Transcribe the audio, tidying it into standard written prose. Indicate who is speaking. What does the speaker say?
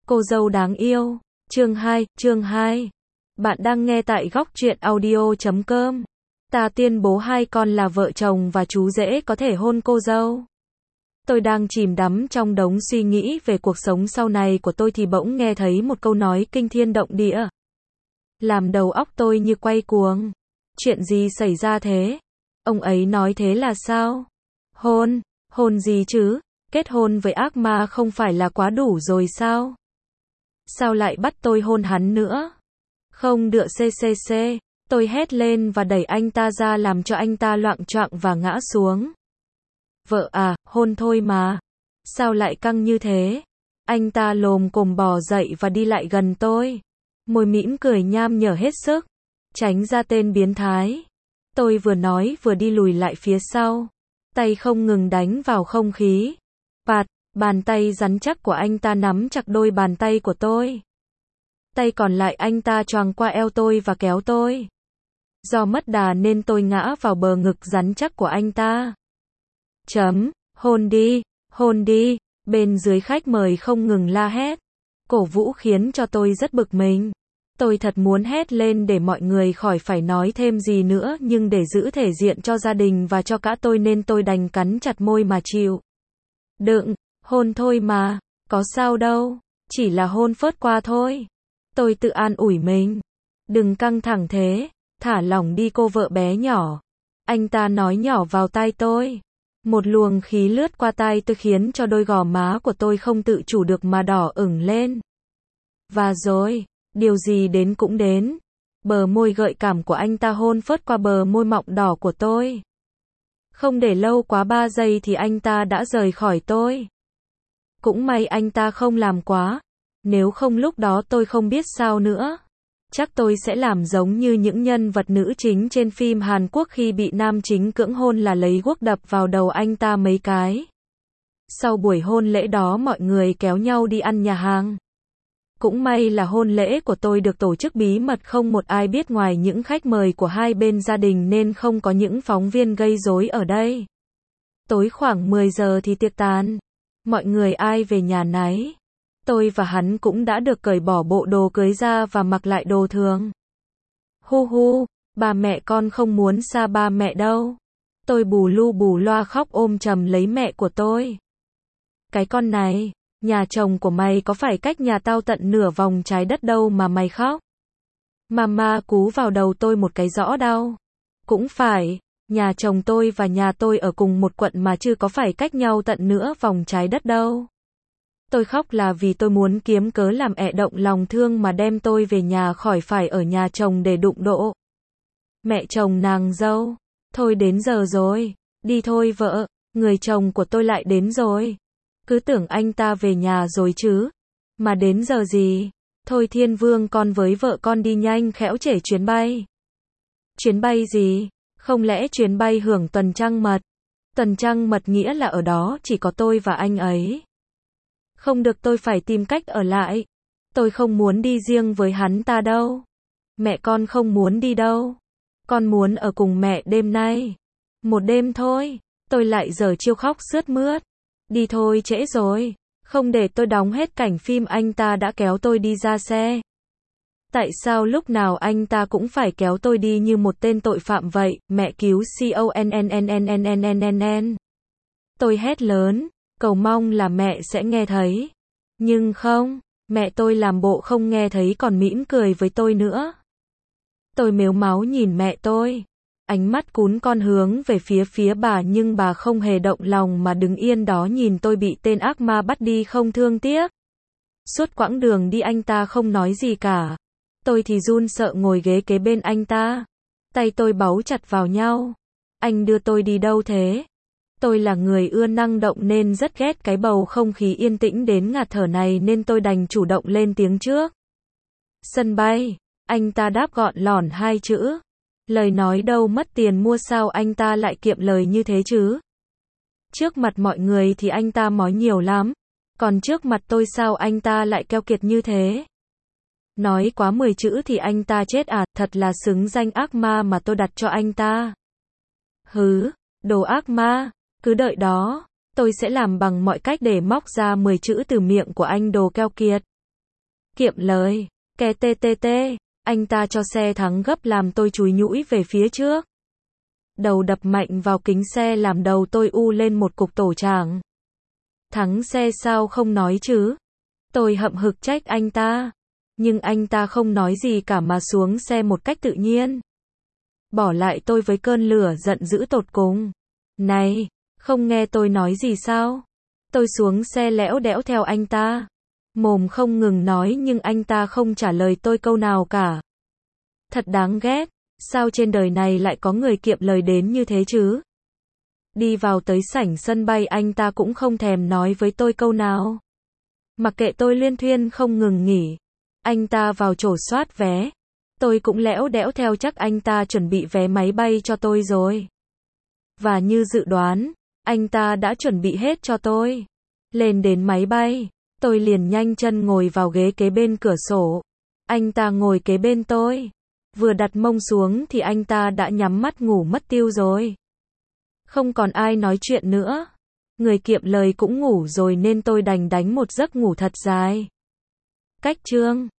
Speaker 1: Cô dâu đáng yêu. Chương 2. Bạn đang nghe tại góc truyện audio.com. Ta tuyên bố hai con là vợ chồng và chú rể có thể hôn cô dâu. Tôi đang chìm đắm trong đống suy nghĩ về cuộc sống sau này của tôi thì bỗng nghe thấy một câu nói kinh thiên động địa. Làm đầu óc tôi như quay cuồng. Chuyện gì xảy ra thế? Ông ấy nói thế là sao? Hôn gì chứ? Kết hôn với ác ma không phải là quá đủ rồi sao? Sao lại bắt tôi hôn hắn nữa? Không được ccc. Tôi hét lên và đẩy anh ta ra làm cho anh ta loạng choạng và ngã xuống. Vợ à, hôn thôi mà. Sao lại căng như thế? Anh ta lồm cồm bò dậy và đi lại gần tôi. Môi mỉm cười nham nhở hết sức. Tránh ra tên biến thái. Tôi vừa nói vừa đi lùi lại phía sau. Tay không ngừng đánh vào không khí. Pạt, bàn tay rắn chắc của anh ta nắm chặt đôi bàn tay của tôi. Tay còn lại anh ta choàng qua eo tôi và kéo tôi. Do mất đà nên tôi ngã vào bờ ngực rắn chắc của anh ta. Hôn đi, bên dưới khách mời không ngừng la hét. Cổ vũ khiến cho tôi rất bực mình. Tôi thật muốn hét lên để mọi người khỏi phải nói thêm gì nữa, nhưng để giữ thể diện cho gia đình và cho cả tôi nên tôi đành cắn chặt môi mà chịu. Đừng, hôn thôi mà, có sao đâu, chỉ là hôn phớt qua thôi. Tôi tự an ủi mình. Đừng căng thẳng thế, thả lỏng đi cô vợ bé nhỏ. Anh ta nói nhỏ vào tai tôi. Một luồng khí lướt qua tai tôi khiến cho đôi gò má của tôi không tự chủ được mà đỏ ửng lên. Và rồi, điều gì đến cũng đến. Bờ môi gợi cảm của anh ta hôn phớt qua bờ môi mọng đỏ của tôi. Không để lâu quá 3 giây thì anh ta đã rời khỏi tôi. Cũng may anh ta không làm quá. Nếu không lúc đó tôi không biết sao nữa. Chắc tôi sẽ làm giống như những nhân vật nữ chính trên phim Hàn Quốc khi bị nam chính cưỡng hôn là lấy guốc đập vào đầu anh ta mấy cái. Sau buổi hôn lễ đó mọi người kéo nhau đi ăn nhà hàng. Cũng may là hôn lễ của tôi được tổ chức bí mật, không một ai biết ngoài những khách mời của hai bên gia đình nên không có những phóng viên gây rối ở đây. Tối khoảng 10 giờ thì tiệc tàn. Mọi người ai về nhà nấy. Tôi và hắn cũng đã được cởi bỏ bộ đồ cưới ra và mặc lại đồ thường. Ba mẹ con không muốn xa ba mẹ đâu. Tôi bù lu bù loa khóc ôm chầm lấy mẹ của tôi. Cái con này, nhà chồng của mày có phải cách nhà tao tận nửa vòng trái đất đâu mà mày khóc. Mama cú vào đầu tôi một cái rõ đau. Cũng phải, nhà chồng tôi và nhà tôi ở cùng một quận mà chứ có phải cách nhau tận nửa vòng trái đất đâu. Tôi khóc là vì tôi muốn kiếm cớ làm ẹ động lòng thương mà đem tôi về nhà khỏi phải ở nhà chồng để đụng độ. Mẹ chồng nàng dâu, thôi đến giờ rồi, đi thôi vợ, người chồng của tôi lại đến rồi. Cứ tưởng anh ta về nhà rồi chứ, mà đến giờ gì, thôi Thiên Vương con với vợ con đi nhanh khéo trễ chuyến bay. Chuyến bay gì, không lẽ chuyến bay hưởng tuần trăng mật? Tuần trăng mật nghĩa là ở đó chỉ có tôi và anh ấy. Không được, tôi phải tìm cách ở lại. Tôi không muốn đi riêng với hắn ta đâu. Mẹ con không muốn đi đâu. Con muốn ở cùng mẹ đêm nay. Một đêm thôi. Tôi lại giở chiêu khóc sướt mướt. Đi thôi, trễ rồi. Không để tôi đóng hết cảnh phim anh ta đã kéo tôi đi ra xe. Tại sao lúc nào anh ta cũng phải kéo tôi đi như một tên tội phạm vậy? Mẹ cứu CONNNNNNNNN. Tôi hét lớn. Cầu mong là mẹ sẽ nghe thấy. Nhưng không, mẹ tôi làm bộ không nghe thấy còn mỉm cười với tôi nữa. Tôi mếu máu nhìn mẹ tôi. Ánh mắt cún con hướng về phía bà nhưng bà không hề động lòng mà đứng yên đó nhìn tôi bị tên ác ma bắt đi không thương tiếc. Suốt quãng đường đi anh ta không nói gì cả. Tôi thì run sợ ngồi ghế kế bên anh ta. Tay tôi bấu chặt vào nhau. Anh đưa tôi đi đâu thế? Tôi là người ưa năng động nên rất ghét cái bầu không khí yên tĩnh đến ngạt thở này nên tôi đành chủ động lên tiếng trước. Sân bay, anh ta đáp gọn lỏn 2 chữ. Lời nói đâu mất tiền mua sao anh ta lại kiệm lời như thế chứ? Trước mặt mọi người thì anh ta nói nhiều lắm. Còn trước mặt tôi sao anh ta lại keo kiệt như thế? Nói quá 10 chữ thì anh ta chết à, thật là xứng danh ác ma mà tôi đặt cho anh ta. Hứ, đồ ác ma. Cứ đợi đó, tôi sẽ làm bằng mọi cách để móc ra 10 chữ từ miệng của anh đồ keo kiệt. Kiệm lời. Ke tê tê tê. Anh ta cho xe thắng gấp làm tôi chúi nhũi về phía trước. Đầu đập mạnh vào kính xe làm đầu tôi u lên một cục tổ tràng. Thắng xe sao không nói chứ? Tôi hậm hực trách anh ta. Nhưng anh ta không nói gì cả mà xuống xe một cách tự nhiên. Bỏ lại tôi với cơn lửa giận dữ tột cùng. Này, không nghe tôi nói gì sao? Tôi xuống xe lẽo đẽo theo anh ta. Mồm không ngừng nói nhưng anh ta không trả lời tôi câu nào cả. Thật đáng ghét, sao trên đời này lại có người kiệm lời đến như thế chứ? Đi vào tới sảnh sân bay anh ta cũng không thèm nói với tôi câu nào. Mặc kệ tôi luyên thuyên không ngừng nghỉ. Anh ta vào chỗ soát vé. Tôi cũng lẽo đẽo theo chắc anh ta chuẩn bị vé máy bay cho tôi rồi. Và như dự đoán, anh ta đã chuẩn bị hết cho tôi. Lên đến máy bay, tôi liền nhanh chân ngồi vào ghế kế bên cửa sổ. Anh ta ngồi kế bên tôi. Vừa đặt mông xuống thì anh ta đã nhắm mắt ngủ mất tiêu rồi. Không còn ai nói chuyện nữa. Người kiệm lời cũng ngủ rồi nên tôi đành đánh một giấc ngủ thật dài. Cách chương